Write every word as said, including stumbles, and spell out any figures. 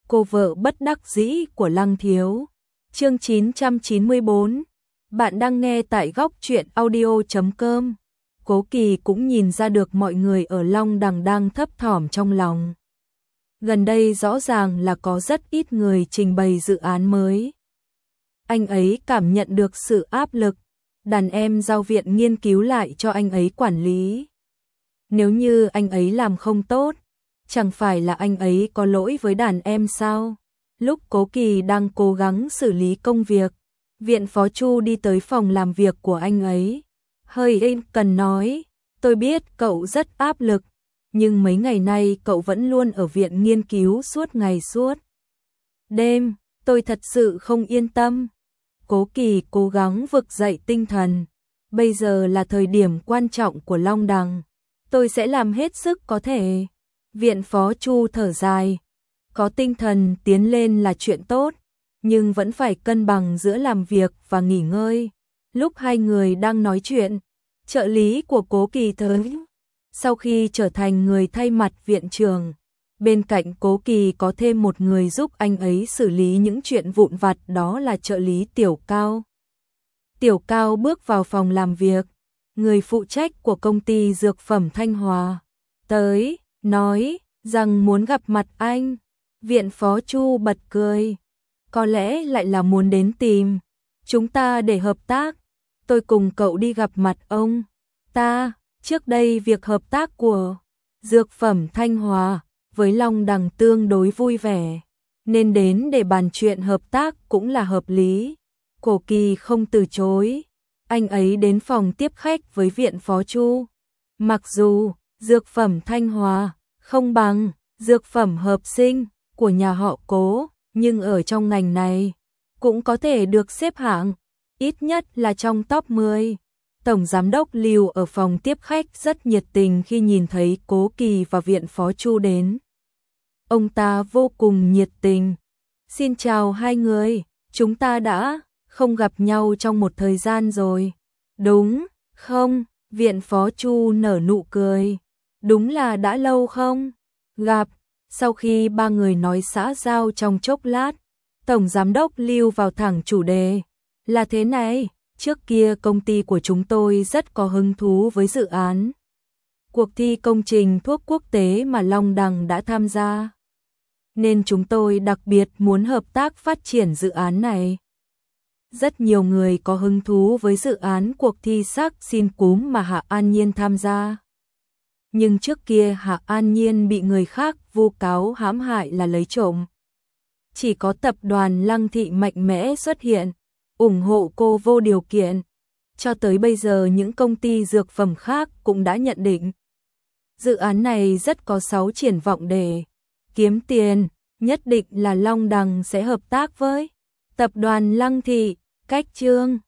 Cô vợ bất đắc dĩ của Lăng Thiếu. Chương chín trăm chín mươi bốn. Bạn đang nghe tại góc truyện audio chấm com. Cố Kỳ cũng nhìn ra được mọi người ở Long Đằng đang thấp thỏm trong lòng. Gần đây rõ ràng là có rất ít người trình bày dự án mới. Anh ấy cảm nhận được sự áp lực, đàn em giao viện nghiên cứu lại cho anh ấy quản lý. Nếu như anh ấy làm không tốt, chẳng phải là anh ấy có lỗi với đàn em sao? Lúc Cố Kỳ đang cố gắng xử lý công việc, viện phó Chu đi tới phòng làm việc của anh ấy. Hơi êm cần nói, tôi biết cậu rất áp lực, nhưng mấy ngày nay cậu vẫn luôn ở viện nghiên cứu suốt ngày suốt đêm, tôi thật sự không yên tâm. Cố Kỳ cố gắng vực dậy tinh thần. Bây giờ là thời điểm quan trọng của Long Đằng. Tôi sẽ làm hết sức có thể. Viện phó Chu thở dài. Có tinh thần tiến lên là chuyện tốt, nhưng vẫn phải cân bằng giữa làm việc và nghỉ ngơi. Lúc hai người đang nói chuyện, trợ lý của Cố Kỳ tới. Sau khi trở thành người thay mặt viện trưởng, bên cạnh Cố Kỳ có thêm một người giúp anh ấy xử lý những chuyện vụn vặt, đó là trợ lý Tiểu Cao. Tiểu Cao bước vào phòng làm việc, người phụ trách của công ty dược phẩm Thanh Hòa tới, nói rằng muốn gặp mặt anh. Viện phó Chu bật cười. Có lẽ lại là muốn đến tìm chúng ta để hợp tác. Tôi cùng cậu đi gặp mặt ông ta. Trước đây việc hợp tác của dược phẩm Thanh Hòa với Long Đằng tương đối vui vẻ, nên đến để bàn chuyện hợp tác cũng là hợp lý. Cố Kỳ không từ chối. Anh ấy đến phòng tiếp khách với viện phó Chu. Mặc dù dược phẩm Thanh Hòa không bằng dược phẩm hợp sinh của nhà họ Cố, nhưng ở trong ngành này cũng có thể được xếp hạng, ít nhất là trong top mười. Tổng giám đốc Lưu ở phòng tiếp khách rất nhiệt tình khi nhìn thấy Cố Kỳ và viện phó Chu đến. Ông ta vô cùng nhiệt tình. Xin chào hai người, chúng ta đã không gặp nhau trong một thời gian rồi. Đúng không? Viện phó Chu nở nụ cười. Đúng là đã lâu không gặp. Sau khi ba người nói xã giao trong chốc lát, Tổng giám đốc Lưu vào thẳng chủ đề. Là thế này, trước kia công ty của chúng tôi rất có hứng thú với dự án cuộc thi công trình thuốc quốc tế mà Long Đằng đã tham gia, nên chúng tôi đặc biệt muốn hợp tác phát triển dự án này. Rất nhiều người có hứng thú với dự án cuộc thi sắc xin cúm mà Hạ An Nhiên tham gia. Nhưng trước kia Hạ An Nhiên bị người khác vu cáo hãm hại là lấy trộm. Chỉ có tập đoàn Lăng Thị mạnh mẽ xuất hiện, ủng hộ cô vô điều kiện. Cho tới bây giờ những công ty dược phẩm khác cũng đã nhận định dự án này rất có sáu triển vọng để kiếm tiền, nhất định là Long Đằng sẽ hợp tác với tập đoàn Lăng Thị. Cách chương